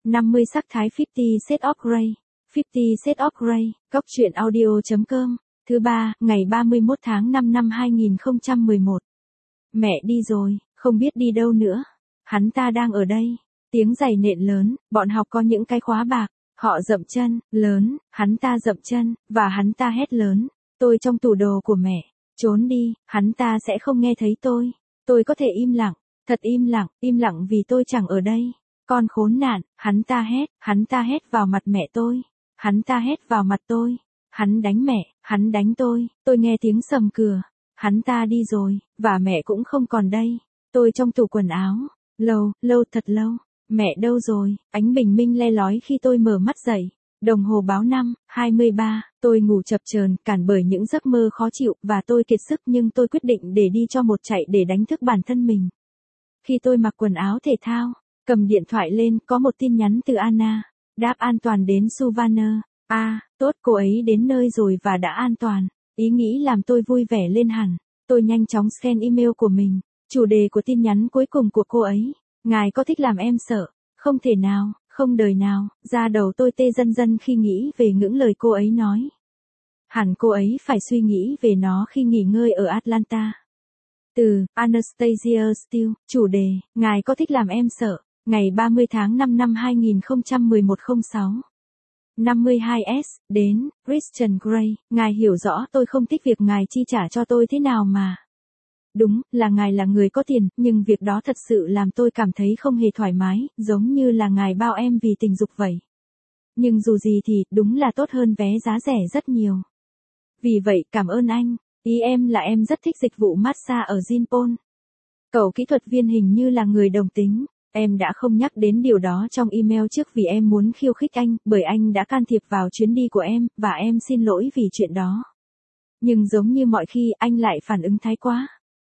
50 sắc thái 50 Shades of Grey. 50 Shades of Grey, Cóc truyện audio.com. Thứ ba, ngày 31 tháng 5 năm 2011. Mẹ đi rồi, không biết đi đâu nữa. Hắn ta đang ở đây. Tiếng giày nện lớn, bọn học có những cái khóa bạc. Họ dậm chân, lớn, hắn ta dậm chân, và hắn ta hét lớn. Tôi trong tủ đồ của mẹ. Trốn đi, hắn ta sẽ không nghe thấy tôi. Tôi có thể im lặng, thật im lặng vì tôi chẳng ở đây. Con khốn nạn, hắn ta hét vào mặt mẹ tôi. Hắn ta hét vào mặt tôi. Hắn đánh mẹ, hắn đánh tôi nghe tiếng sầm cửa. Hắn ta đi rồi, và mẹ cũng không còn đây. Tôi trong tủ quần áo. Thật lâu. Mẹ đâu rồi? Ánh bình minh le lói khi tôi mở mắt dậy. Đồng hồ báo 5:23, tôi ngủ chập chờn, cản bởi những giấc mơ khó chịu, và tôi kiệt sức nhưng tôi quyết định để đi cho một chạy để đánh thức bản thân mình. Khi tôi mặc quần áo thể thao, cầm điện thoại lên, có một tin nhắn từ Anna. Đáp an toàn đến Savannah. Tốt, cô ấy đến nơi rồi và đã an toàn. Ý nghĩ làm tôi vui vẻ lên hẳn. Tôi nhanh chóng scan email của mình. Chủ đề của tin nhắn cuối cùng của cô ấy. Ngài có thích làm em sợ? Không thể nào, không đời nào. Da đầu tôi tê dần khi nghĩ về những lời cô ấy nói. Hẳn cô ấy phải suy nghĩ về nó khi nghỉ ngơi ở Atlanta. Từ Anastasia Steele, chủ đề, ngài có thích làm em sợ? Ngày 30 tháng 5 năm 2011 06. 52S, đến, Christian Grey, ngài hiểu rõ tôi không thích việc ngài chi trả cho tôi thế nào mà. Đúng, là ngài là người có tiền, nhưng việc đó thật sự làm tôi cảm thấy không hề thoải mái, giống như là ngài bao em vì tình dục vậy. Nhưng dù gì thì, đúng là tốt hơn vé giá rẻ rất nhiều. Vì vậy, cảm ơn anh. Ý em là em rất thích dịch vụ massage ở Jinpon. Cậu kỹ thuật viên hình như là người đồng tính. Em đã không nhắc đến điều đó trong email trước vì em muốn khiêu khích anh, bởi anh đã can thiệp vào chuyến đi của em, và em xin lỗi vì chuyện đó. Nhưng giống như mọi khi, anh lại phản ứng thái quá.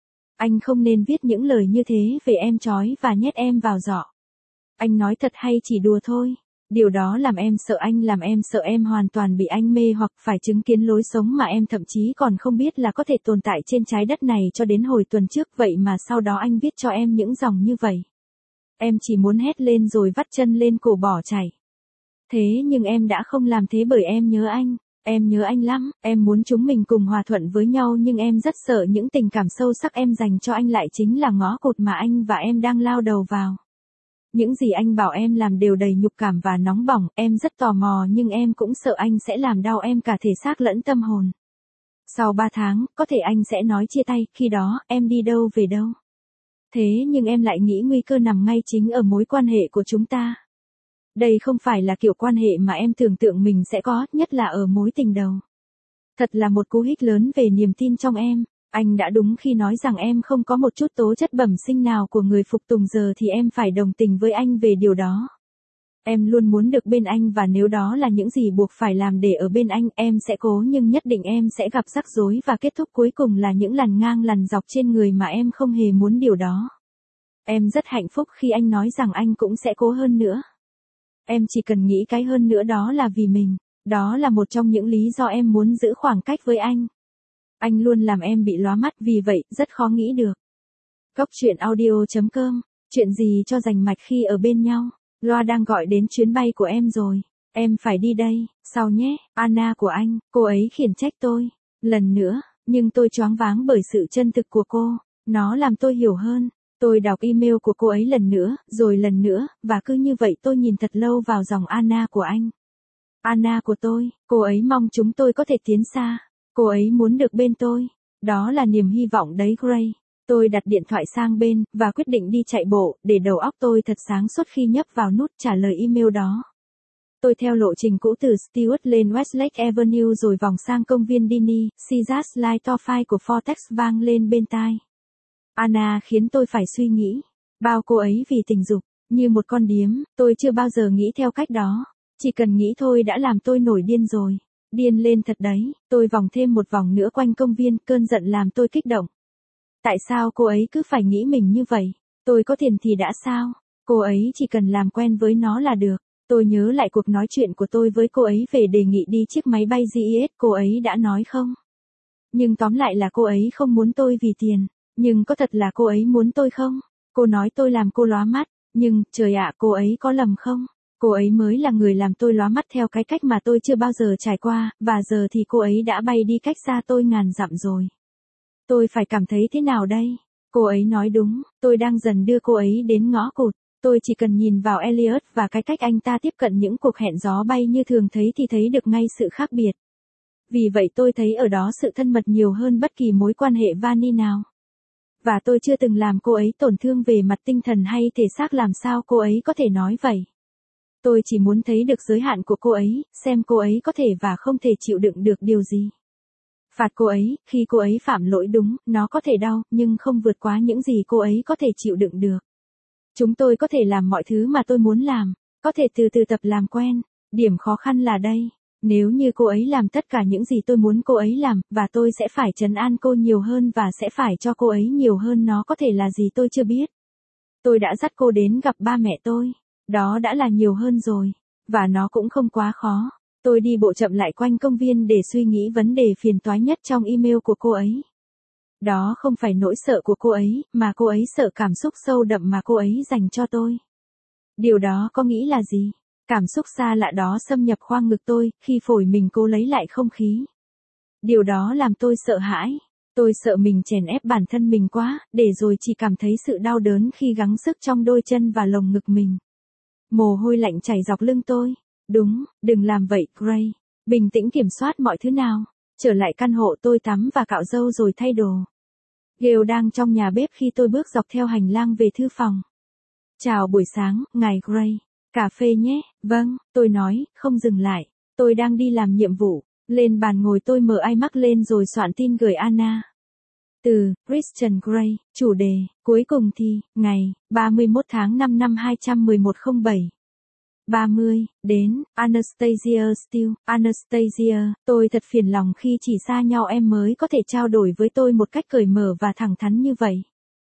Anh không nên viết những lời như thế về em trói và nhét em vào giỏ. Anh nói thật hay chỉ đùa thôi? Điều đó làm em sợ anh, làm em sợ em hoàn toàn bị anh mê hoặc phải chứng kiến lối sống mà em thậm chí còn không biết là có thể tồn tại trên trái đất này cho đến hồi tuần trước, vậy mà sau đó anh viết cho em những dòng như vậy. Em chỉ muốn hét lên rồi vắt chân lên cổ bỏ chạy. Thế nhưng em đã không làm thế bởi em nhớ anh. Em nhớ anh lắm, em muốn chúng mình cùng hòa thuận với nhau nhưng em rất sợ những tình cảm sâu sắc em dành cho anh lại chính là ngõ cụt mà anh và em đang lao đầu vào. Những gì anh bảo em làm đều đầy nhục cảm và nóng bỏng, em rất tò mò nhưng em cũng sợ anh sẽ làm đau em cả thể xác lẫn tâm hồn. Sau 3 tháng, có thể anh sẽ nói chia tay, khi đó, em đi đâu về đâu. Thế nhưng em lại nghĩ nguy cơ nằm ngay chính ở mối quan hệ của chúng ta. Đây không phải là kiểu quan hệ mà em tưởng tượng mình sẽ có, nhất là ở mối tình đầu. Thật là một cú hích lớn về niềm tin trong em. Anh đã đúng khi nói rằng em không có một chút tố chất bẩm sinh nào của người phục tùng, giờ thì em phải đồng tình với anh về điều đó. Em luôn muốn được bên anh và nếu đó là những gì buộc phải làm để ở bên anh, em sẽ cố nhưng nhất định em sẽ gặp rắc rối và kết thúc cuối cùng là những lằn ngang lằn dọc trên người mà em không hề muốn điều đó. Em rất hạnh phúc khi anh nói rằng anh cũng sẽ cố hơn nữa. Em chỉ cần nghĩ cái hơn nữa đó là vì mình. Đó là một trong những lý do em muốn giữ khoảng cách với anh. Anh luôn làm em bị lóa mắt vì vậy, rất khó nghĩ được. Cóc truyện audio.com. Chuyện gì cho rành mạch khi ở bên nhau. Loa đang gọi đến chuyến bay của em rồi. Em phải đi đây, sau nhé, Anna của anh, cô ấy khiển trách tôi. Lần nữa, nhưng tôi choáng váng bởi sự chân thực của cô. Nó làm tôi hiểu hơn. Tôi đọc email của cô ấy lần nữa, rồi lần nữa, và cứ như vậy tôi nhìn thật lâu vào dòng Anna của anh. Anna của tôi, cô ấy mong chúng tôi có thể tiến xa. Cô ấy muốn được bên tôi. Đó là niềm hy vọng đấy Gray. Tôi đặt điện thoại sang bên, và quyết định đi chạy bộ, để đầu óc tôi thật sáng suốt khi nhấp vào nút trả lời email đó. Tôi theo lộ trình cũ từ Stewart lên Westlake Avenue rồi vòng sang công viên Disney, Caesars Light Toffee của Fortex vang lên bên tai. Anna khiến tôi phải suy nghĩ. Bao cô ấy vì tình dục, như một con điếm, tôi chưa bao giờ nghĩ theo cách đó. Chỉ cần nghĩ thôi đã làm tôi nổi điên rồi. Điên lên thật đấy, tôi vòng thêm một vòng nữa quanh công viên, cơn giận làm tôi kích động. Tại sao cô ấy cứ phải nghĩ mình như vậy? Tôi có tiền thì đã sao? Cô ấy chỉ cần làm quen với nó là được. Tôi nhớ lại cuộc nói chuyện của tôi với cô ấy về đề nghị đi chiếc máy bay JET, cô ấy đã nói không. Nhưng tóm lại là cô ấy không muốn tôi vì tiền. Nhưng có thật là cô ấy muốn tôi không? Cô nói tôi làm cô lóa mắt, nhưng, trời ạ, cô ấy có lầm không? Cô ấy mới là người làm tôi lóa mắt theo cái cách mà tôi chưa bao giờ trải qua, và giờ thì cô ấy đã bay đi cách xa tôi ngàn dặm rồi. Tôi phải cảm thấy thế nào đây? Cô ấy nói đúng, tôi đang dần đưa cô ấy đến ngõ cụt. Tôi chỉ cần nhìn vào Elliot và cái cách anh ta tiếp cận những cuộc hẹn gió bay như thường thấy thì thấy được ngay sự khác biệt. Vì vậy tôi thấy ở đó sự thân mật nhiều hơn bất kỳ mối quan hệ vani nào. Và tôi chưa từng làm cô ấy tổn thương về mặt tinh thần hay thể xác, làm sao cô ấy có thể nói vậy. Tôi chỉ muốn thấy được giới hạn của cô ấy, xem cô ấy có thể và không thể chịu đựng được điều gì. Phạt cô ấy, khi cô ấy phạm lỗi đúng, nó có thể đau, nhưng không vượt quá những gì cô ấy có thể chịu đựng được. Chúng tôi có thể làm mọi thứ mà tôi muốn làm, có thể từ từ tập làm quen. Điểm khó khăn là đây. Nếu như cô ấy làm tất cả những gì tôi muốn cô ấy làm, và tôi sẽ phải trấn an cô nhiều hơn và sẽ phải cho cô ấy nhiều hơn, nó có thể là gì tôi chưa biết. Tôi đã dắt cô đến gặp ba mẹ tôi. Đó đã là nhiều hơn rồi. Và nó cũng không quá khó. Tôi đi bộ chậm lại quanh công viên để suy nghĩ vấn đề phiền toái nhất trong email của cô ấy. Đó không phải nỗi sợ của cô ấy, mà cô ấy sợ cảm xúc sâu đậm mà cô ấy dành cho tôi. Điều đó có nghĩ là gì? Cảm xúc xa lạ đó xâm nhập khoang ngực tôi, khi phổi mình cố lấy lại không khí. Điều đó làm tôi sợ hãi. Tôi sợ mình chèn ép bản thân mình quá, để rồi chỉ cảm thấy sự đau đớn khi gắng sức trong đôi chân và lồng ngực mình. Mồ hôi lạnh chảy dọc lưng tôi. Đúng, đừng làm vậy, Gray. Bình tĩnh kiểm soát mọi thứ nào. Trở lại căn hộ, tôi tắm và cạo râu rồi thay đồ. Gail đang trong nhà bếp khi tôi bước dọc theo hành lang về thư phòng. Chào buổi sáng, ngài Gray. Cà phê nhé, vâng, tôi nói, không dừng lại. Tôi đang đi làm nhiệm vụ. Lên bàn ngồi tôi mở iMac lên rồi soạn tin gửi Anna. Từ, Christian Gray, chủ đề, cuối cùng thì, ngày, 31 tháng 5 năm 21107. 30, đến, Anastasia Steele, Anastasia, tôi thật phiền lòng khi chỉ xa nhau em mới có thể trao đổi với tôi một cách cởi mở và thẳng thắn như vậy.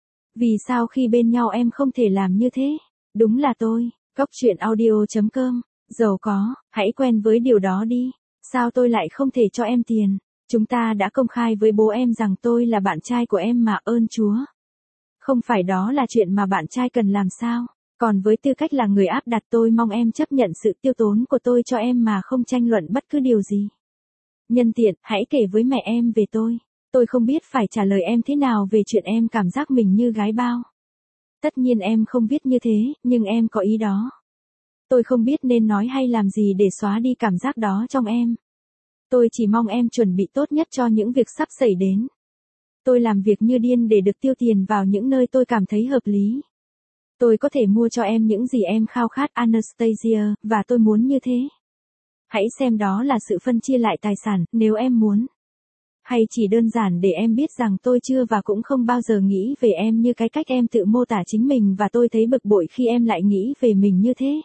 Vì sao khi bên nhau em không thể làm như thế? Đúng là tôi, Góc Chuyện Audio.com, giàu có, hãy quen với điều đó đi. Sao tôi lại không thể cho em tiền? Chúng ta đã công khai với bố em rằng tôi là bạn trai của em mà, ơn Chúa. Không phải đó là chuyện mà bạn trai cần làm sao? Còn với tư cách là người áp đặt, tôi mong em chấp nhận sự tiêu tốn của tôi cho em mà không tranh luận bất cứ điều gì. Nhân tiện, hãy kể với mẹ em về tôi. Tôi không biết phải trả lời em thế nào về chuyện em cảm giác mình như gái bao. Tất nhiên em không viết như thế, nhưng em có ý đó. Tôi không biết nên nói hay làm gì để xóa đi cảm giác đó trong em. Tôi chỉ mong em chuẩn bị tốt nhất cho những việc sắp xảy đến. Tôi làm việc như điên để được tiêu tiền vào những nơi tôi cảm thấy hợp lý. Tôi có thể mua cho em những gì em khao khát, Anastasia, và tôi muốn như thế. Hãy xem đó là sự phân chia lại tài sản, nếu em muốn. Hay chỉ đơn giản để em biết rằng tôi chưa và cũng không bao giờ nghĩ về em như cái cách em tự mô tả chính mình, và tôi thấy bực bội khi em lại nghĩ về mình như thế.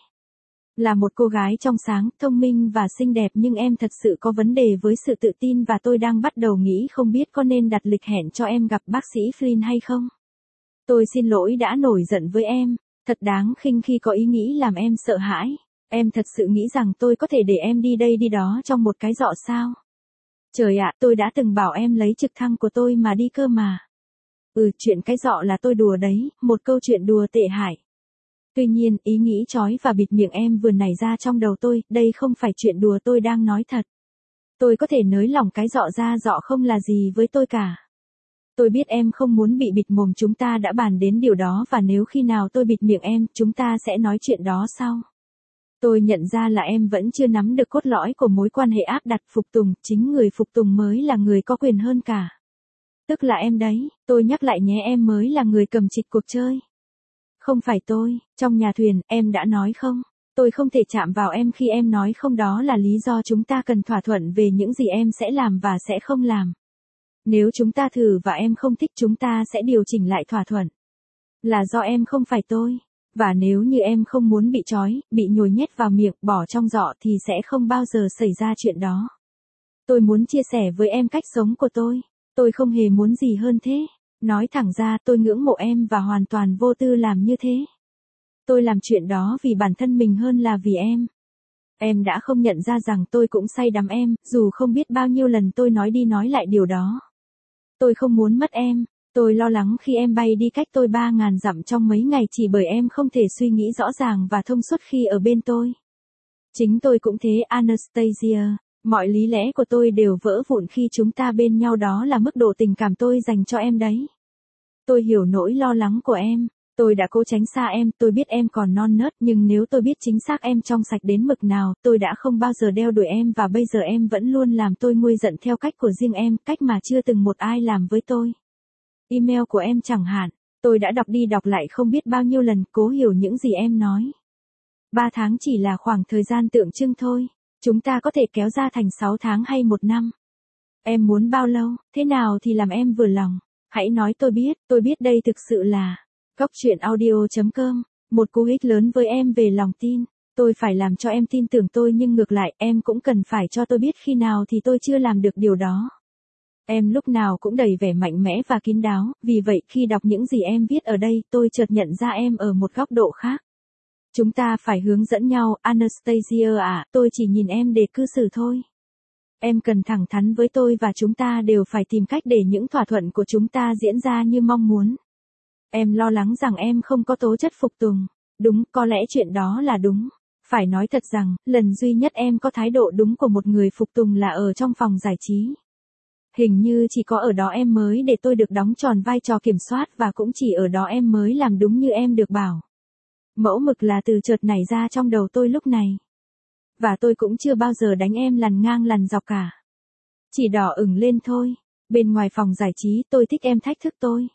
Là một cô gái trong sáng, thông minh và xinh đẹp, nhưng em thật sự có vấn đề với sự tự tin, và tôi đang bắt đầu nghĩ không biết có nên đặt lịch hẹn cho em gặp bác sĩ Flynn hay không. Tôi xin lỗi đã nổi giận với em, thật đáng khinh khi có ý nghĩ làm em sợ hãi. Em thật sự nghĩ rằng tôi có thể để em đi đây đi đó trong một cái giọ sao? Trời ạ, tôi đã từng bảo em lấy trực thăng của tôi mà đi cơ mà. Chuyện cái giọ là tôi đùa đấy, một câu chuyện đùa tệ hại. Tuy nhiên, ý nghĩ chói và bịt miệng em vừa nảy ra trong đầu tôi, đây không phải chuyện đùa, tôi đang nói thật. Tôi có thể nới lỏng cái giọ ra, giọ không là gì với tôi cả. Tôi biết em không muốn bị bịt mồm, chúng ta đã bàn đến điều đó, và nếu khi nào tôi bịt miệng em, chúng ta sẽ nói chuyện đó sau. Tôi nhận ra là em vẫn chưa nắm được cốt lõi của mối quan hệ áp đặt phục tùng, chính người phục tùng mới là người có quyền hơn cả. Tức là em đấy, tôi nhắc lại nhé, em mới là người cầm trịch cuộc chơi. Không phải tôi, trong nhà thuyền, em đã nói không. Tôi không thể chạm vào em khi em nói không, đó là lý do chúng ta cần thỏa thuận về những gì em sẽ làm và sẽ không làm. Nếu chúng ta thử và em không thích, chúng ta sẽ điều chỉnh lại thỏa thuận. Là do em, không phải tôi. Và nếu như em không muốn bị trói, bị nhồi nhét vào miệng, bỏ trong giọ thì sẽ không bao giờ xảy ra chuyện đó. Tôi muốn chia sẻ với em cách sống của tôi. Tôi không hề muốn gì hơn thế. Nói thẳng ra, tôi ngưỡng mộ em và hoàn toàn vô tư làm như thế. Tôi làm chuyện đó vì bản thân mình hơn là vì em. Em đã không nhận ra rằng tôi cũng say đắm em, dù không biết bao nhiêu lần tôi nói đi nói lại điều đó. Tôi không muốn mất em. Tôi lo lắng khi em bay đi cách tôi 3.000 dặm trong mấy ngày chỉ bởi em không thể suy nghĩ rõ ràng và thông suốt khi ở bên tôi. Chính tôi cũng thế Anastasia, mọi lý lẽ của tôi đều vỡ vụn khi chúng ta bên nhau, đó là mức độ tình cảm tôi dành cho em đấy. Tôi hiểu nỗi lo lắng của em. Tôi đã cố tránh xa em, tôi biết em còn non nớt, nhưng nếu tôi biết chính xác em trong sạch đến mực nào, tôi đã không bao giờ đeo đuổi em và bây giờ em vẫn luôn làm tôi nguôi giận theo cách của riêng em, cách mà chưa từng một ai làm với tôi. Email của em chẳng hạn, tôi đã đọc đi đọc lại không biết bao nhiêu lần, cố hiểu những gì em nói. 3 tháng chỉ là khoảng thời gian tượng trưng thôi, chúng ta có thể kéo ra thành 6 tháng hay 1 năm. Em muốn bao lâu, thế nào thì làm em vừa lòng, hãy nói tôi biết đây thực sự là Góc Chuyện Audio.com, một cú hích lớn với em về lòng tin. Tôi phải làm cho em tin tưởng tôi nhưng ngược lại em cũng cần phải cho tôi biết khi nào thì tôi chưa làm được điều đó. Em lúc nào cũng đầy vẻ mạnh mẽ và kín đáo, vì vậy khi đọc những gì em viết ở đây tôi chợt nhận ra em ở một góc độ khác. Chúng ta phải hướng dẫn nhau, Anastasia ạ, tôi chỉ nhìn em để cư xử thôi. Em cần thẳng thắn với tôi và chúng ta đều phải tìm cách để những thỏa thuận của chúng ta diễn ra như mong muốn. Em lo lắng rằng em không có tố chất phục tùng. Đúng, có lẽ chuyện đó là đúng. Phải nói thật rằng, lần duy nhất em có thái độ đúng của một người phục tùng là ở trong phòng giải trí. Hình như chỉ có ở đó em mới để tôi được đóng tròn vai trò kiểm soát và cũng chỉ ở đó em mới làm đúng như em được bảo. Mẫu mực là từ chợt nảy ra trong đầu tôi lúc này. Và tôi cũng chưa bao giờ đánh em lằn ngang lằn dọc cả. Chỉ đỏ ửng lên thôi. Bên ngoài phòng giải trí tôi thích em thách thức tôi.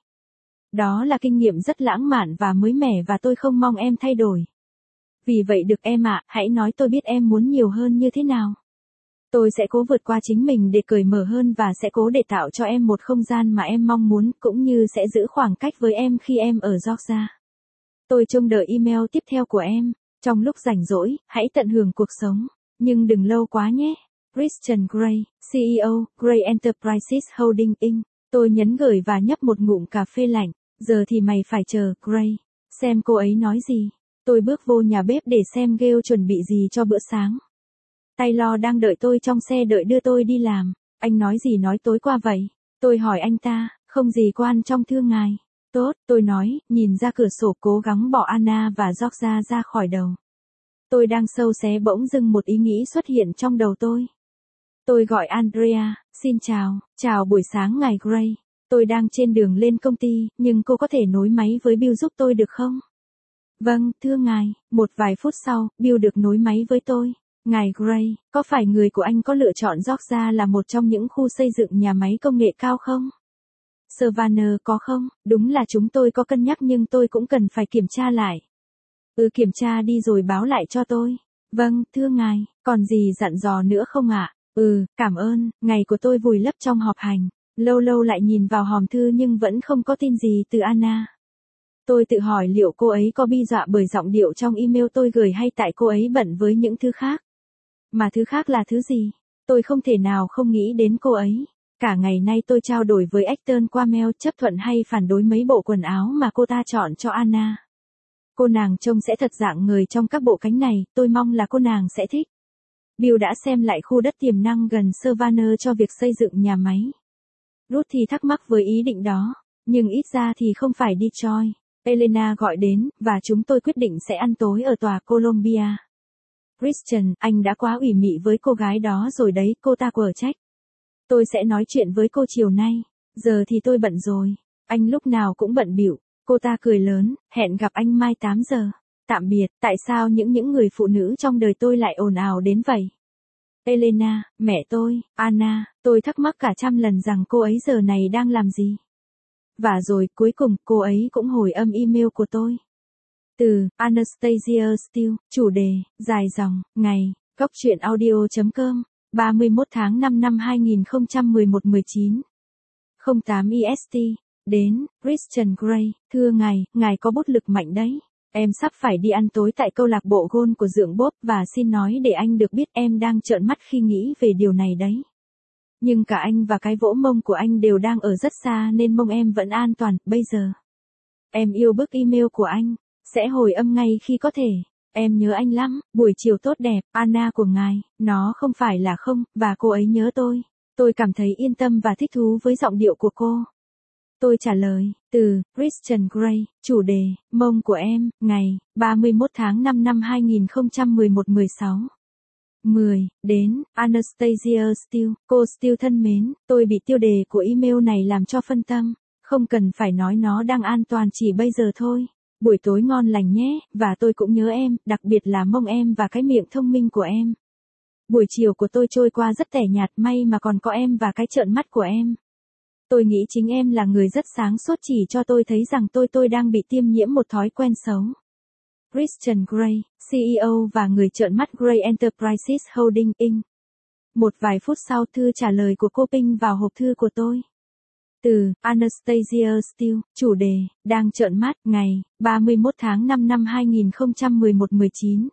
Đó là kinh nghiệm rất lãng mạn và mới mẻ và tôi không mong em thay đổi. Vì vậy được em ạ, hãy nói tôi biết em muốn nhiều hơn như thế nào. Tôi sẽ cố vượt qua chính mình để cởi mở hơn và sẽ cố để tạo cho em một không gian mà em mong muốn, cũng như sẽ giữ khoảng cách với em khi em ở Georgia. Tôi trông đợi email tiếp theo của em. Trong lúc rảnh rỗi, hãy tận hưởng cuộc sống. Nhưng đừng lâu quá nhé. Christian Grey, CEO, Grey Enterprises Holding Inc. Tôi nhấn gửi và nhấp một ngụm cà phê lạnh. Giờ thì mày phải chờ, Grey. Xem cô ấy nói gì. Tôi bước vô nhà bếp để xem Gale chuẩn bị gì cho bữa sáng. Taylor đang đợi tôi trong xe đợi đưa tôi đi làm. Anh nói gì nói tối qua vậy? Tôi hỏi anh ta, không gì quan trong thưa ngài. Tốt, tôi nói, nhìn ra cửa sổ cố gắng bỏ Anna và Georgia ra khỏi đầu. Tôi đang sâu xé bỗng dưng một ý nghĩ xuất hiện trong đầu tôi. Tôi gọi Andrea, xin chào buổi sáng ngài Gray. Tôi đang trên đường lên công ty, nhưng cô có thể nối máy với Bill giúp tôi được không? Vâng, thưa ngài, một vài phút sau, Bill được nối máy với tôi. Ngài Gray, có phải người của anh có lựa chọn Georgia là một trong những khu xây dựng nhà máy công nghệ cao không? Savannah có không? Đúng là chúng tôi có cân nhắc nhưng tôi cũng cần phải kiểm tra lại. Kiểm tra đi rồi báo lại cho tôi. Vâng, thưa ngài, còn gì dặn dò nữa không ạ? Cảm ơn, ngày của tôi vùi lấp trong họp hành. Lâu lâu lại nhìn vào hòm thư nhưng vẫn không có tin gì từ Anna. Tôi tự hỏi liệu cô ấy có bi dọa bởi giọng điệu trong email tôi gửi hay tại cô ấy bận với những thứ khác. Mà thứ khác là thứ gì? Tôi không thể nào không nghĩ đến cô ấy. Cả ngày nay tôi trao đổi với Acton qua mail chấp thuận hay phản đối mấy bộ quần áo mà cô ta chọn cho Anna. Cô nàng trông sẽ thật rạng ngời trong các bộ cánh này, tôi mong là cô nàng sẽ thích. Bill đã xem lại khu đất tiềm năng gần Savannah cho việc xây dựng nhà máy. Ruth thì thắc mắc với ý định đó, nhưng ít ra thì không phải Detroit. Elena gọi đến, và chúng tôi quyết định sẽ ăn tối ở tòa Columbia. Christian, anh đã quá ủy mị với cô gái đó rồi đấy, cô ta quở trách. Tôi sẽ nói chuyện với cô chiều nay, giờ thì tôi bận rồi. Anh lúc nào cũng bận bịu. Cô ta cười lớn, hẹn gặp anh mai 8 giờ. Tạm biệt, tại sao những người phụ nữ trong đời tôi lại ồn ào đến vậy? Elena, mẹ tôi, Anna, tôi thắc mắc cả trăm lần rằng cô ấy giờ này đang làm gì. Và rồi, cuối cùng, cô ấy cũng hồi âm email của tôi. Từ, Anastasia Steele, chủ đề, dài dòng, ngày, Góc Chuyện Audio.com, 31 tháng 5 năm 2011 19. 08 EST. Đến, Christian Grey, thưa ngài có bút lực mạnh đấy. Em sắp phải đi ăn tối tại câu lạc bộ golf của Dượng Bob và xin nói để anh được biết em đang trợn mắt khi nghĩ về điều này đấy. Nhưng cả anh và cái vỗ mông của anh đều đang ở rất xa nên mông em vẫn an toàn, bây giờ. Em yêu bức email của anh, sẽ hồi âm ngay khi có thể. Em nhớ anh lắm, buổi chiều tốt đẹp, Anna của ngài, nó không phải là không, và cô ấy nhớ tôi. Tôi cảm thấy yên tâm và thích thú với giọng điệu của cô. Tôi trả lời, từ, Christian Grey, chủ đề, mông của em, ngày, 31 tháng 5 năm 2011 16. 10, đến, Anastasia Steele, cô Steele thân mến, tôi bị tiêu đề của email này làm cho phân tâm, không cần phải nói nó đang an toàn chỉ bây giờ thôi. Buổi tối ngon lành nhé, và tôi cũng nhớ em, đặc biệt là mông em và cái miệng thông minh của em. Buổi chiều của tôi trôi qua rất tẻ nhạt, may mà còn có em và cái trợn mắt của em. Tôi nghĩ chính em là người rất sáng suốt chỉ cho tôi thấy rằng tôi đang bị tiêm nhiễm một thói quen xấu. Christian Grey, CEO và người trợn mắt Grey Enterprises Holding Inc. Một vài phút sau thư trả lời của cô Ping vào hộp thư của tôi. Từ, Anastasia Steele, chủ đề, đang trợn mắt, ngày, 31 tháng 5 năm 2011 19.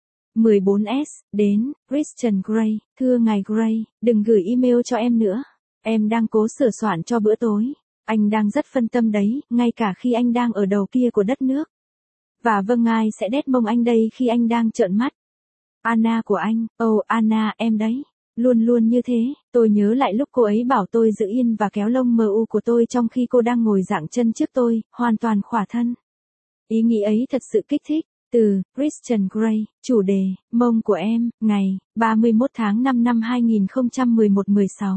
14S, đến, Christian Grey, thưa ngài Grey, đừng gửi email cho em nữa. Em đang cố sửa soạn cho bữa tối. Anh đang rất phân tâm đấy, ngay cả khi anh đang ở đầu kia của đất nước. Và vâng, ai sẽ đét mông anh đây khi anh đang trợn mắt. Anna của anh, Anna, em đấy. Luôn luôn như thế, tôi nhớ lại lúc cô ấy bảo tôi giữ yên và kéo lông mu của tôi trong khi cô đang ngồi dạng chân trước tôi, hoàn toàn khỏa thân. Ý nghĩ ấy thật sự kích thích. Từ, Christian Grey, chủ đề, mông của em, ngày, 31 tháng 5 năm 2011 16.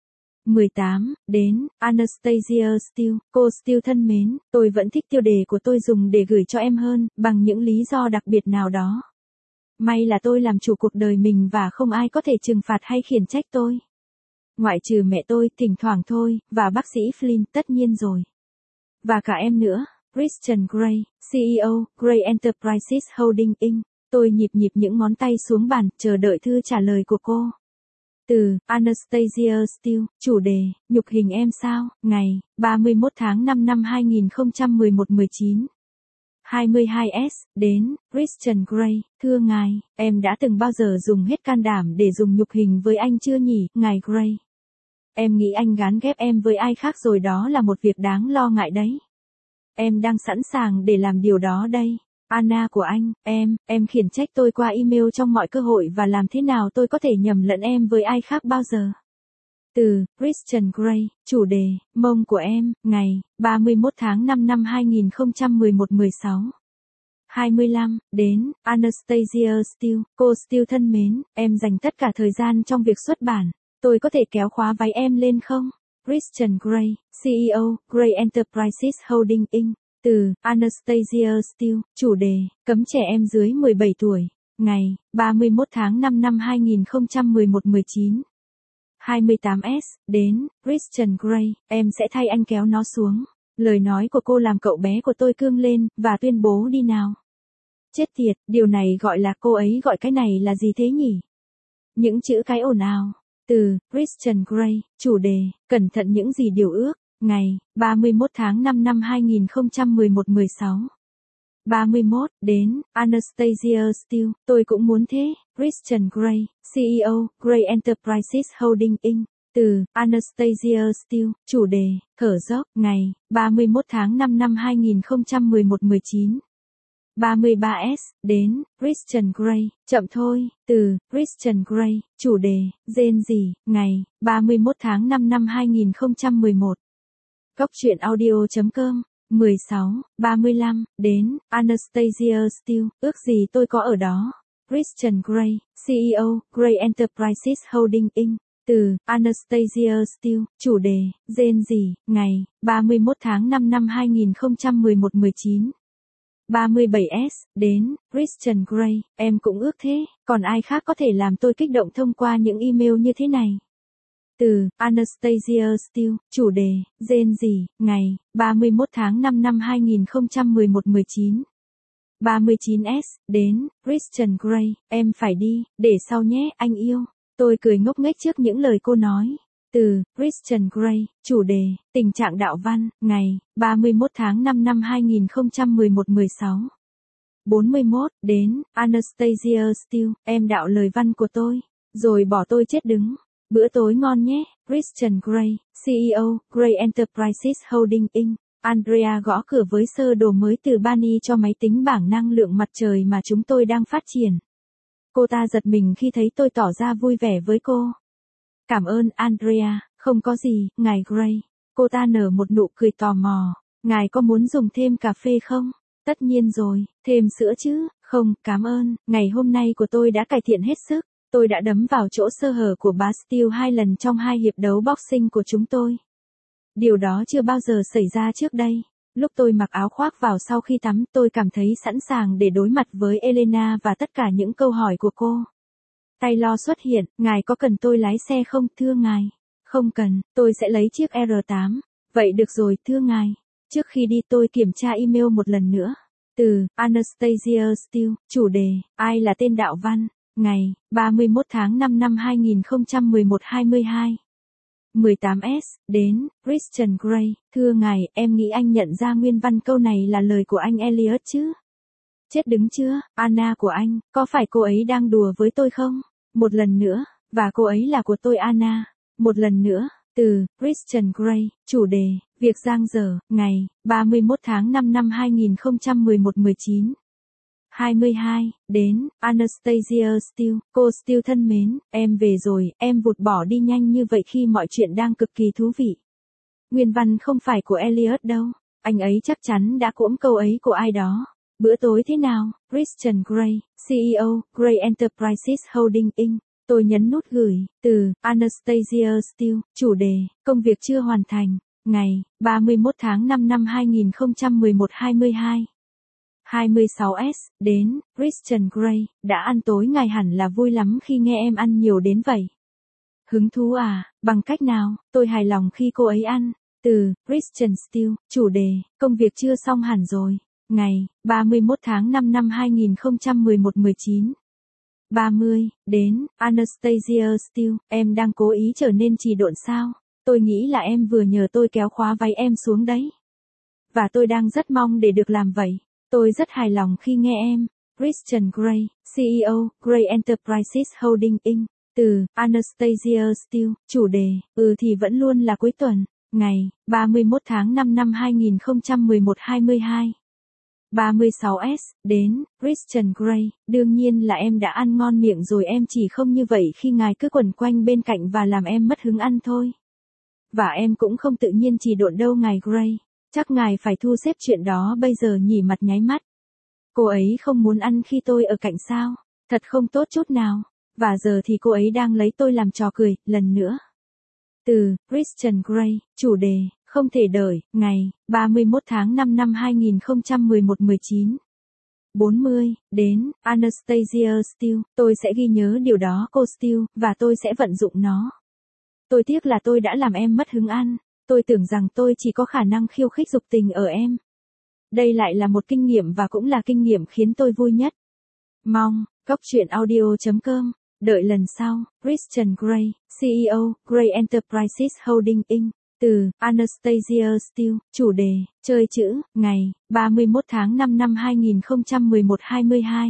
18, đến, Anastasia Steele, cô Steele thân mến, tôi vẫn thích tiêu đề của tôi dùng để gửi cho em hơn, bằng những lý do đặc biệt nào đó. May là tôi làm chủ cuộc đời mình và không ai có thể trừng phạt hay khiển trách tôi. Ngoại trừ mẹ tôi, thỉnh thoảng thôi, và bác sĩ Flynn, tất nhiên rồi. Và cả em nữa, Christian Grey, CEO, Grey Enterprises Holding Inc. Tôi nhịp những ngón tay xuống bàn, chờ đợi thư trả lời của cô. Từ, Anastasia Steele, chủ đề, nhục hình em sao, ngày, 31 tháng 5 năm 2011 19. 22S, đến, Christian Grey, thưa ngài, em đã từng bao giờ dùng hết can đảm để dùng nhục hình với anh chưa nhỉ, ngài Grey? Em nghĩ anh gán ghép em với ai khác rồi đó là một việc đáng lo ngại đấy. Em đang sẵn sàng để làm điều đó đây. Anna của anh, em khiển trách tôi qua email trong mọi cơ hội và làm thế nào tôi có thể nhầm lẫn em với ai khác bao giờ? Từ, Christian Grey, chủ đề, mông của em, ngày, 31 tháng 5 năm 2011 16. 25, đến, Anastasia Steele, cô Steele thân mến, em dành tất cả thời gian trong việc xuất bản, tôi có thể kéo khóa váy em lên không? Christian Grey, CEO, Grey Enterprises Holding Inc. Từ, Anastasia Steele, chủ đề, cấm trẻ em dưới 17 tuổi, ngày, 31 tháng 5 năm 2011 19. 28S, đến, Christian Grey, em sẽ thay anh kéo nó xuống. Lời nói của cô làm cậu bé của tôi cương lên, và tuyên bố đi nào. Chết tiệt, điều này gọi là cô ấy gọi cái này là gì thế nhỉ? Những chữ cái ồn ào. Từ, Christian Grey, chủ đề, cẩn thận những gì điều ước, ngày, 31 tháng 5 năm 2011 16. 31, đến, Anastasia Steele, tôi cũng muốn thế, Christian Grey, CEO, Grey Enterprises Holding Inc. Từ, Anastasia Steele, chủ đề, thở dốc, ngày, 31 tháng 5 năm 2011 19. 33S, đến, Christian Grey, chậm thôi, từ, Christian Grey, chủ đề, rên rỉ, ngày, 31 tháng 5 năm 2011. Góc truyện audio.com, 16, 35, đến, Anastasia Steele, ước gì tôi có ở đó. Christian Grey, CEO, Grey Enterprises Holding Inc. Từ, Anastasia Steele, chủ đề, rên rỉ, ngày, 31 tháng 5 năm 2011 19. 37S, đến, Christian Grey, em cũng ước thế, còn ai khác có thể làm tôi kích động thông qua những email như thế này. Từ, Anastasia Steele, chủ đề, rên rỉ, ngày, 31 tháng 5 năm 2011 19. 39S, đến, Christian Grey, em phải đi, để sau nhé, anh yêu. Tôi cười ngốc nghếch trước những lời cô nói. Từ, Christian Grey, chủ đề, tình trạng đạo văn, ngày, 31 tháng 5 năm 2011 16. 41, đến, Anastasia Steele, em đạo lời văn của tôi, rồi bỏ tôi chết đứng. Bữa tối ngon nhé, Christian Grey, CEO, Grey Enterprises Holding Inc. Andrea gõ cửa với sơ đồ mới từ Bani cho máy tính bảng năng lượng mặt trời mà chúng tôi đang phát triển. Cô ta giật mình khi thấy tôi tỏ ra vui vẻ với cô. Cảm ơn Andrea, không có gì, ngài Grey. Cô ta nở một nụ cười tò mò. Ngài có muốn dùng thêm cà phê không? Tất nhiên rồi, thêm sữa chứ? Không, cảm ơn, ngày hôm nay của tôi đã cải thiện hết sức. Tôi đã đấm vào chỗ sơ hở của Bastille 2 lần trong 2 hiệp đấu boxing của chúng tôi. Điều đó chưa bao giờ xảy ra trước đây. Lúc tôi mặc áo khoác vào sau khi tắm, tôi cảm thấy sẵn sàng để đối mặt với Elena và tất cả những câu hỏi của cô. Taylor xuất hiện, ngài có cần tôi lái xe không, thưa ngài? Không cần, tôi sẽ lấy chiếc R8. Vậy được rồi, thưa ngài. Trước khi đi tôi kiểm tra email một lần nữa. Từ Anastasia Steele, chủ đề, ai là tên đạo văn? Ngày, 31 tháng 5 năm 2011 22. 18S, đến, Christian Grey, thưa ngài, em nghĩ anh nhận ra nguyên văn câu này là lời của anh Elliot chứ? Chết đứng chưa, Anna của anh, có phải cô ấy đang đùa với tôi không? Một lần nữa, và cô ấy là của tôi Anna. Một lần nữa, từ, Christian Grey, chủ đề, việc giang dở, ngày, 31 tháng 5 năm 2011 19. 22, đến, Anastasia Steele, cô Steele thân mến, em về rồi, em vụt bỏ đi nhanh như vậy khi mọi chuyện đang cực kỳ thú vị. Nguyên văn không phải của Elliot đâu, anh ấy chắc chắn đã cỗm câu ấy của ai đó. Bữa tối thế nào, Christian Grey, CEO, Grey Enterprises Holding Inc. Tôi nhấn nút gửi, từ, Anastasia Steele, chủ đề, công việc chưa hoàn thành, ngày, 31 tháng 5 năm 2011 22. 26S, đến, Christian Grey, đã ăn tối ngài hẳn là vui lắm khi nghe em ăn nhiều đến vậy. Hứng thú à, bằng cách nào, tôi hài lòng khi cô ấy ăn. Từ, Christian Steele, chủ đề, công việc chưa xong hẳn rồi. Ngày, 31 tháng 5 năm 2011 19. 30, đến, Anastasia Steele, em đang cố ý trở nên trì độn sao? Tôi nghĩ là em vừa nhờ tôi kéo khóa váy em xuống đấy. Và tôi đang rất mong để được làm vậy. Tôi rất hài lòng khi nghe em. Christian Grey, CEO, Grey Enterprises Holding Inc. Từ, Anastasia Steele, chủ đề, thì vẫn luôn là cuối tuần. Ngày, 31 tháng 5 năm 2011 22. 36S, đến, Christian Grey, đương nhiên là em đã ăn ngon miệng rồi, em chỉ không như vậy khi ngài cứ quẩn quanh bên cạnh và làm em mất hứng ăn thôi. Và em cũng không tự nhiên trì độn đâu ngài Grey. Chắc ngài phải thu xếp chuyện đó bây giờ nhỉ, mặt nháy mắt. Cô ấy không muốn ăn khi tôi ở cạnh sao? Thật không tốt chút nào. Và giờ thì cô ấy đang lấy tôi làm trò cười, lần nữa. Từ, Christian Grey, chủ đề, không thể đợi, ngày, 31 tháng 5 năm 2011 19. 40, đến, Anastasia Steele, tôi sẽ ghi nhớ điều đó cô Steele, và tôi sẽ vận dụng nó. Tôi tiếc là tôi đã làm em mất hứng ăn. Tôi tưởng rằng tôi chỉ có khả năng khiêu khích dục tình ở em. Đây lại là một kinh nghiệm và cũng là kinh nghiệm khiến tôi vui nhất. Mong, gocchuyenaudio.com, đợi lần sau, Christian Grey, CEO, Grey Enterprises Holding Inc. Từ, Anastasia Steele, chủ đề, chơi chữ, ngày, 31 tháng 5 năm 2011 22.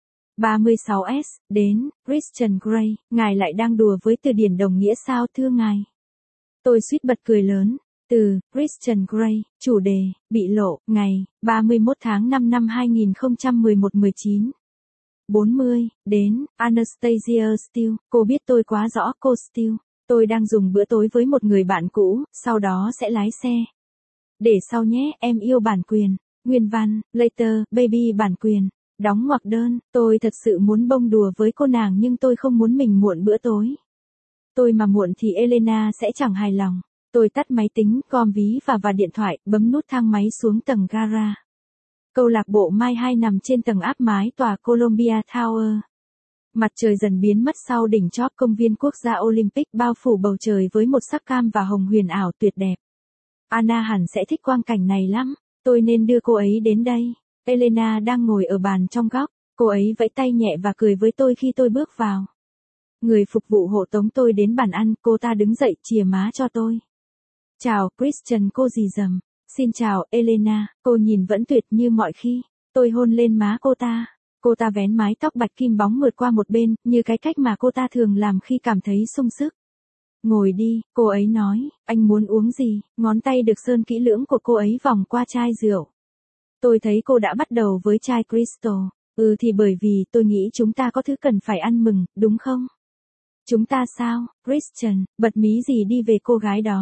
36S, đến, Christian Grey, ngài lại đang đùa với từ điển đồng nghĩa sao thưa ngài? Tôi suýt bật cười lớn. Từ, Christian Grey, chủ đề, bị lộ, ngày, 31 tháng 5 năm 2011 19. 40, đến, Anastasia Steele, cô biết tôi quá rõ cô Steele. Tôi đang dùng bữa tối với một người bạn cũ, sau đó sẽ lái xe. Để sau nhé, em yêu bản quyền. Nguyên văn, later, baby bản quyền. Đóng ngoặc đơn, tôi thật sự muốn bông đùa với cô nàng nhưng tôi không muốn mình muộn bữa tối. Tôi mà muộn thì Elena sẽ chẳng hài lòng. Tôi tắt máy tính, gom ví và điện thoại, bấm nút thang máy xuống tầng gara. Câu lạc bộ Mai 2 nằm trên tầng áp mái tòa Columbia Tower. Mặt trời dần biến mất sau đỉnh chóp công viên quốc gia Olympic bao phủ bầu trời với một sắc cam và hồng huyền ảo tuyệt đẹp. Anna hẳn sẽ thích quang cảnh này lắm. Tôi nên đưa cô ấy đến đây. Elena đang ngồi ở bàn trong góc. Cô ấy vẫy tay nhẹ và cười với tôi khi tôi bước vào. Người phục vụ hộ tống tôi đến bàn ăn, cô ta đứng dậy chìa má cho tôi. Chào, Christian, cô dì dầm. Xin chào, Elena, cô nhìn vẫn tuyệt như mọi khi. Tôi hôn lên má cô ta. Cô ta vén mái tóc bạch kim bóng mượt qua một bên, như cái cách mà cô ta thường làm khi cảm thấy sung sức. Ngồi đi, cô ấy nói, anh muốn uống gì? Ngón tay được sơn kỹ lưỡng của cô ấy vòng qua chai rượu. Tôi thấy cô đã bắt đầu với chai Crystal. Thì bởi vì tôi nghĩ chúng ta có thứ cần phải ăn mừng, đúng không? Chúng ta sao, Christian, bật mí gì đi về cô gái đó.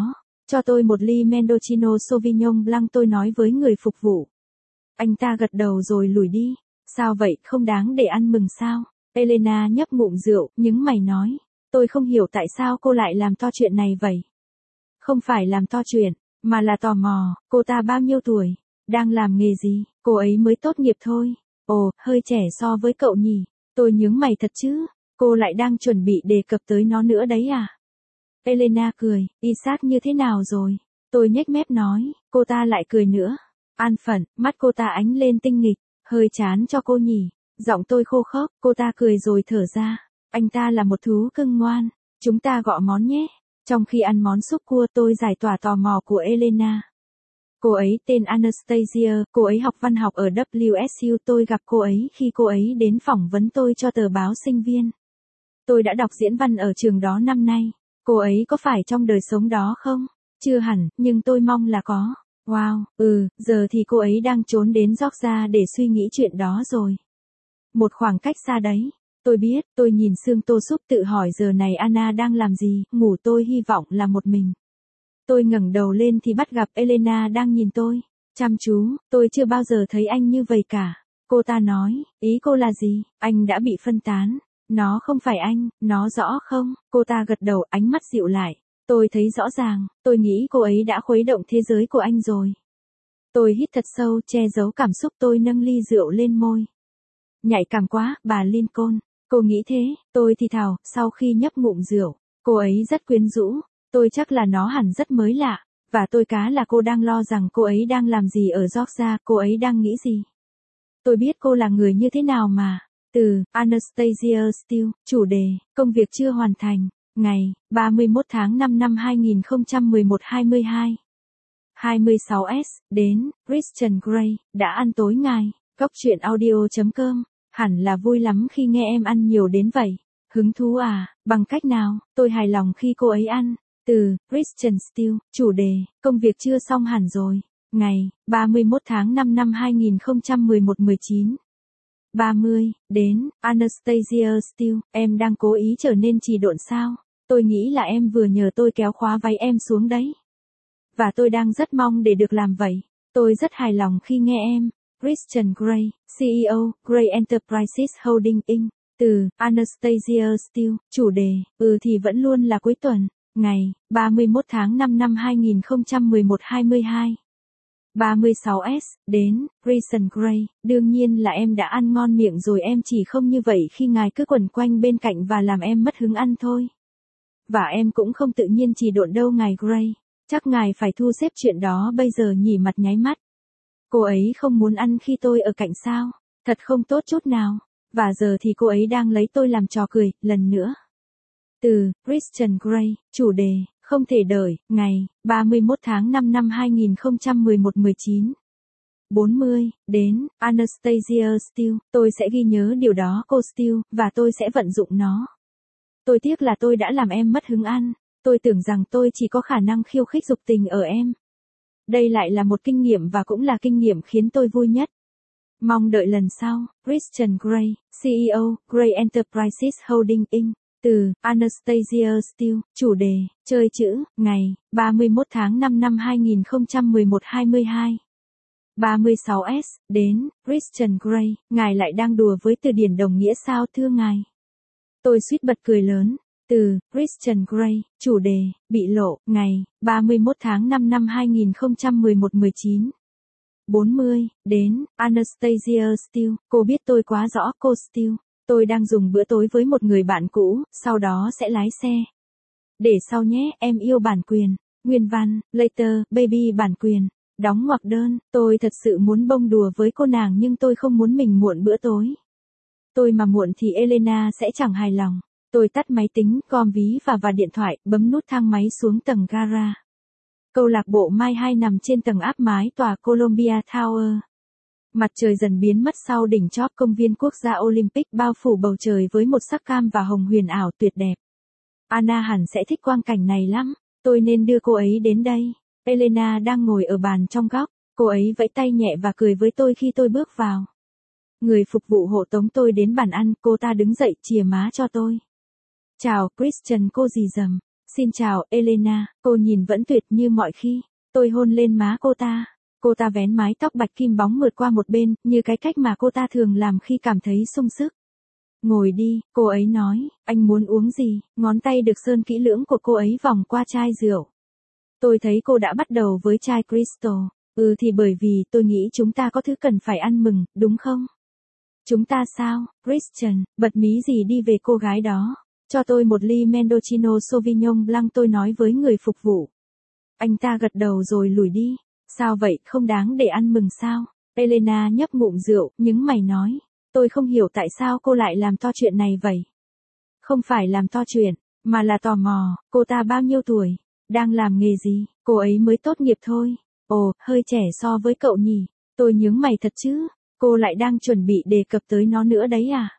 Cho tôi một ly Mendocino Sauvignon Blanc, tôi nói với người phục vụ. Anh ta gật đầu rồi lùi đi. Sao vậy, không đáng để ăn mừng sao? Elena nhấp ngụm rượu, nhướng mày nói. Tôi không hiểu tại sao cô lại làm to chuyện này vậy. Không phải làm to chuyện, mà là tò mò, cô ta bao nhiêu tuổi? Đang làm nghề gì? Cô ấy mới tốt nghiệp thôi. Ồ, hơi trẻ so với cậu nhỉ? Tôi nhướng mày thật chứ? Cô lại đang chuẩn bị đề cập tới nó nữa đấy à? Elena cười, Isaac như thế nào rồi? Tôi nhếch mép nói, cô ta lại cười nữa. An phận, mắt cô ta ánh lên tinh nghịch, hơi chán cho cô nhỉ? Giọng tôi khô khốc, cô ta cười rồi thở ra. Anh ta là một thú cưng ngoan, chúng ta gọi món nhé. Trong khi ăn món súp cua tôi giải tỏa tò mò của Elena. Cô ấy tên Anastasia, cô ấy học văn học ở WSU, tôi gặp cô ấy khi cô ấy đến phỏng vấn tôi cho tờ báo sinh viên. Tôi đã đọc diễn văn ở trường đó năm nay. Cô ấy có phải trong đời sống đó không? Chưa hẳn, nhưng tôi mong là có. Wow, giờ thì cô ấy đang trốn đến Georgia để suy nghĩ chuyện đó rồi. Một khoảng cách xa đấy. Tôi biết, tôi nhìn xương tô súp tự hỏi giờ này Anna đang làm gì, ngủ tôi hy vọng là một mình. Tôi ngẩng đầu lên thì bắt gặp Elena đang nhìn tôi. Chăm chú, tôi chưa bao giờ thấy anh như vậy cả. Cô ta nói, ý cô là gì, anh đã bị phân tán. Nó không phải anh, nó rõ không? Cô ta gật đầu, ánh mắt dịu lại. Tôi thấy rõ ràng, tôi nghĩ cô ấy đã khuấy động thế giới của anh rồi. Tôi hít thật sâu, che giấu cảm xúc, tôi nâng ly rượu lên môi. Nhạy cảm quá, bà Lincoln. Cô nghĩ thế, tôi thì thào, sau khi nhấp ngụm rượu. Cô ấy rất quyến rũ, tôi chắc là nó hẳn rất mới lạ. Và tôi cá là cô đang lo rằng cô ấy đang làm gì ở Georgia, cô ấy đang nghĩ gì. Tôi biết cô là người như thế nào mà. Từ Anastasia Steele, chủ đề, công việc chưa hoàn thành, ngày 31 tháng 5 năm 2011 22. 26S, đến, Christian Grey, đã ăn tối ngài, góc chuyện audio.com, hẳn là vui lắm khi nghe em ăn nhiều đến vậy. Hứng thú à, bằng cách nào, tôi hài lòng khi cô ấy ăn. Từ Christian Steele, chủ đề, công việc chưa xong hẳn rồi, ngày 31 tháng 5 năm 2011 19. 30, đến, Anastasia Steele, em đang cố ý trở nên trì độn sao? Tôi nghĩ là em vừa nhờ tôi kéo khóa váy em xuống đấy. Và tôi đang rất mong để được làm vậy. Tôi rất hài lòng khi nghe em. Christian Grey, CEO, Grey Enterprises Holding Inc. Từ Anastasia Steele, chủ đề, thì vẫn luôn là cuối tuần, ngày 31 tháng 5 năm 2011 22. 36S, đến, Christian Grey, đương nhiên là em đã ăn ngon miệng rồi, em chỉ không như vậy khi ngài cứ quẩn quanh bên cạnh và làm em mất hứng ăn thôi. Và em cũng không tự nhiên trì độn đâu ngài Grey, chắc ngài phải thu xếp chuyện đó bây giờ nhỉ, mặt nháy mắt. Cô ấy không muốn ăn khi tôi ở cạnh sao, thật không tốt chút nào, và giờ thì cô ấy đang lấy tôi làm trò cười, lần nữa. Từ Christian Grey, chủ đề, không thể đợi, ngày 31 tháng 5 năm 2011 19. 40, đến, Anastasia Steele, tôi sẽ ghi nhớ điều đó cô Steele, và tôi sẽ vận dụng nó. Tôi tiếc là tôi đã làm em mất hứng ăn, tôi tưởng rằng tôi chỉ có khả năng khiêu khích dục tình ở em. Đây lại là một kinh nghiệm và cũng là kinh nghiệm khiến tôi vui nhất. Mong đợi lần sau, Christian Grey, CEO, Grey Enterprises Holding Inc. Từ Anastasia Steele, chủ đề, chơi chữ, ngày 31 tháng 5 năm 2011 22. 36S, đến, Christian Grey, ngài lại đang đùa với từ điển đồng nghĩa sao thưa ngài? Tôi suýt bật cười lớn. Từ Christian Grey, chủ đề, bị lộ, ngày 31 tháng 5 năm 2011 19. 40, đến, Anastasia Steele, cô biết tôi quá rõ cô Steele. Tôi đang dùng bữa tối với một người bạn cũ, sau đó sẽ lái xe. Để sau nhé, em yêu bản quyền. Nguyên văn, later, baby bản quyền. Đóng ngoặc đơn, tôi thật sự muốn bông đùa với cô nàng nhưng tôi không muốn mình muộn bữa tối. Tôi mà muộn thì Elena sẽ chẳng hài lòng. Tôi tắt máy tính, gom ví và điện thoại, bấm nút thang máy xuống tầng gara. Câu lạc bộ Mai 2 nằm trên tầng áp mái tòa Columbia Tower. Mặt trời dần biến mất sau đỉnh chóp công viên quốc gia Olympic, bao phủ bầu trời với một sắc cam và hồng huyền ảo tuyệt đẹp. Anna hẳn sẽ thích quang cảnh này lắm, tôi nên đưa cô ấy đến đây. Elena đang ngồi ở bàn trong góc, cô ấy vẫy tay nhẹ và cười với tôi khi tôi bước vào. Người phục vụ hộ tống tôi đến bàn ăn, cô ta đứng dậy chìa má cho tôi. Chào, Christian, cô dì dầm. Xin chào, Elena, cô nhìn vẫn tuyệt như mọi khi. Tôi hôn lên má cô ta. Cô ta vén mái tóc bạch kim bóng mượt qua một bên, như cái cách mà cô ta thường làm khi cảm thấy sung sức. Ngồi đi, cô ấy nói, anh muốn uống gì? Ngón tay được sơn kỹ lưỡng của cô ấy vòng qua chai rượu. Tôi thấy cô đã bắt đầu với chai Crystal. Thì bởi vì tôi nghĩ chúng ta có thứ cần phải ăn mừng, đúng không? Chúng ta sao, Christian, bật mí gì đi về cô gái đó. Cho tôi một ly Mendocino Sauvignon Blanc, tôi nói với người phục vụ. Anh ta gật đầu rồi lùi đi. Sao vậy, không đáng để ăn mừng sao? Elena nhấp ngụm rượu, nhướng mày nói. Tôi không hiểu tại sao cô lại làm to chuyện này vậy. Không phải làm to chuyện, mà là tò mò, cô ta bao nhiêu tuổi? Đang làm nghề gì? Cô ấy mới tốt nghiệp thôi. Ồ, hơi trẻ so với cậu nhỉ? Tôi nhướng mày thật chứ? Cô lại đang chuẩn bị đề cập tới nó nữa đấy à?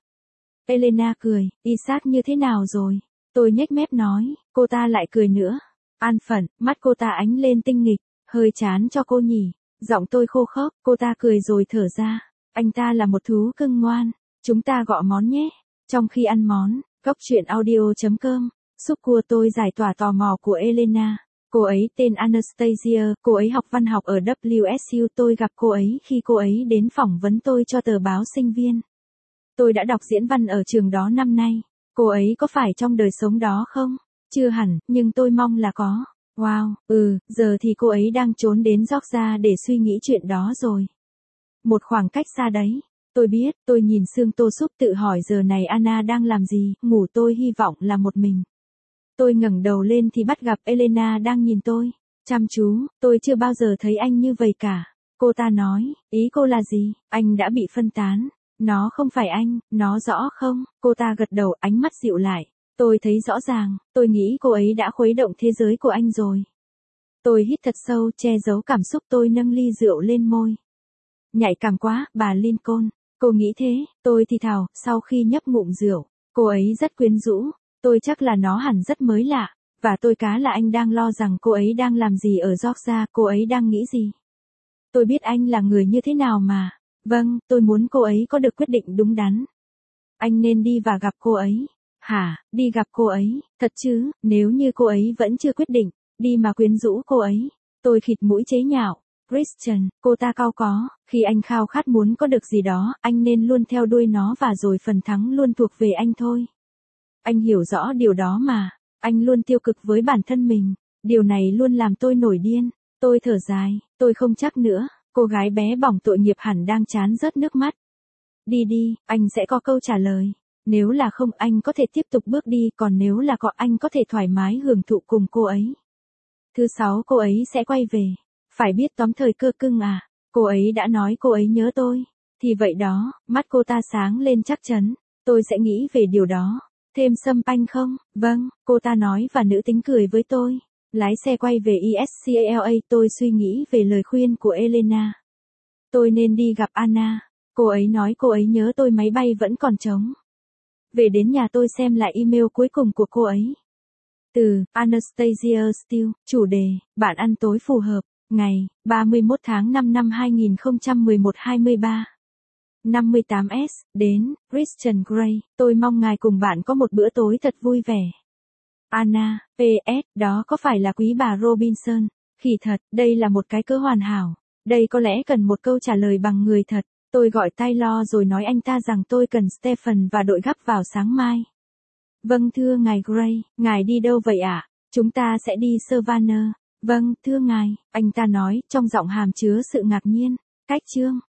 Elena cười, Isaac như thế nào rồi? Tôi nhếch mép nói, cô ta lại cười nữa. An phận, mắt cô ta ánh lên tinh nghịch, hơi chán cho cô nhỉ. Giọng tôi khô khốc, cô ta cười rồi thở ra. Anh ta là một thú cưng ngoan. Chúng ta gọi món nhé. Trong khi ăn món, góc truyện audio.com, xúc cua tôi giải tỏa tò mò của Elena. Cô ấy tên Anastasia, cô ấy học văn học ở WSU. Tôi gặp cô ấy khi cô ấy đến phỏng vấn tôi cho tờ báo sinh viên. Tôi đã đọc diễn văn ở trường đó năm nay. Cô ấy có phải trong đời sống đó không? Chưa hẳn, nhưng tôi mong là có. Wow, giờ thì cô ấy đang trốn đến Georgia để suy nghĩ chuyện đó rồi. Một khoảng cách xa đấy. Tôi biết, tôi nhìn xương tô súp tự hỏi giờ này Anna đang làm gì, ngủ tôi hy vọng là một mình. Tôi ngẩng đầu lên thì bắt gặp Elena đang nhìn tôi. Chăm chú, tôi chưa bao giờ thấy anh như vậy cả. Cô ta nói, ý cô là gì, anh đã bị phân tán. Nó không phải anh, nó rõ không? Cô ta gật đầu, ánh mắt dịu lại. Tôi thấy rõ ràng, tôi nghĩ cô ấy đã khuấy động thế giới của anh rồi. Tôi hít thật sâu, che giấu cảm xúc, tôi nâng ly rượu lên môi. Nhạy cảm quá, bà Lincoln. Cô nghĩ thế, tôi thì thào, sau khi nhấp ngụm rượu. Cô ấy rất quyến rũ. Tôi chắc là nó hẳn rất mới lạ. Và tôi cá là anh đang lo rằng cô ấy đang làm gì ở Georgia, cô ấy đang nghĩ gì. Tôi biết anh là người như thế nào mà. Vâng, tôi muốn cô ấy có được quyết định đúng đắn. Anh nên đi và gặp cô ấy. Hả, đi gặp cô ấy, thật chứ, nếu như cô ấy vẫn chưa quyết định, đi mà quyến rũ cô ấy. Tôi khịt mũi chế nhạo. Christian, cô ta cau có, khi anh khao khát muốn có được gì đó, anh nên luôn theo đuôi nó và rồi phần thắng luôn thuộc về anh thôi. Anh hiểu rõ điều đó mà, anh luôn tiêu cực với bản thân mình, điều này luôn làm tôi nổi điên. Tôi thở dài, tôi không chắc nữa, cô gái bé bỏng tội nghiệp hẳn đang chán rớt nước mắt. Đi đi, anh sẽ có câu trả lời. Nếu là không, anh có thể tiếp tục bước đi, còn nếu là có, anh có thể thoải mái hưởng thụ cùng cô ấy. Thứ 6 cô ấy sẽ quay về. Phải biết tóm thời cơ cưng à. Cô ấy đã nói cô ấy nhớ tôi. Thì vậy đó, mắt cô ta sáng lên chắc chắn. Tôi sẽ nghĩ về điều đó. Thêm sâm panh không? Vâng, cô ta nói và nữ tính cười với tôi. Lái xe quay về ESCALA, tôi suy nghĩ về lời khuyên của Elena. Tôi nên đi gặp Anna. Cô ấy nói cô ấy nhớ tôi, máy bay vẫn còn trống. Về đến nhà tôi xem lại email cuối cùng của cô ấy. Từ Anastasia Steele, chủ đề, bạn ăn tối phù hợp, ngày 31 tháng 5 năm 2011 23. 58S, đến, Christian Grey, tôi mong ngài cùng bạn có một bữa tối thật vui vẻ. Anna, PS, đó có phải là quý bà Robinson? Khỉ thật, đây là một cái cớ hoàn hảo. Đây có lẽ cần một câu trả lời bằng người thật. Tôi gọi Taylor rồi nói anh ta rằng tôi cần Stephen và đội gấp vào sáng mai. Vâng thưa ngài Gray, ngài đi đâu vậy ạ? Chúng ta sẽ đi Savannah. Vâng, thưa ngài, anh ta nói, trong giọng hàm chứa sự ngạc nhiên. Cách chương.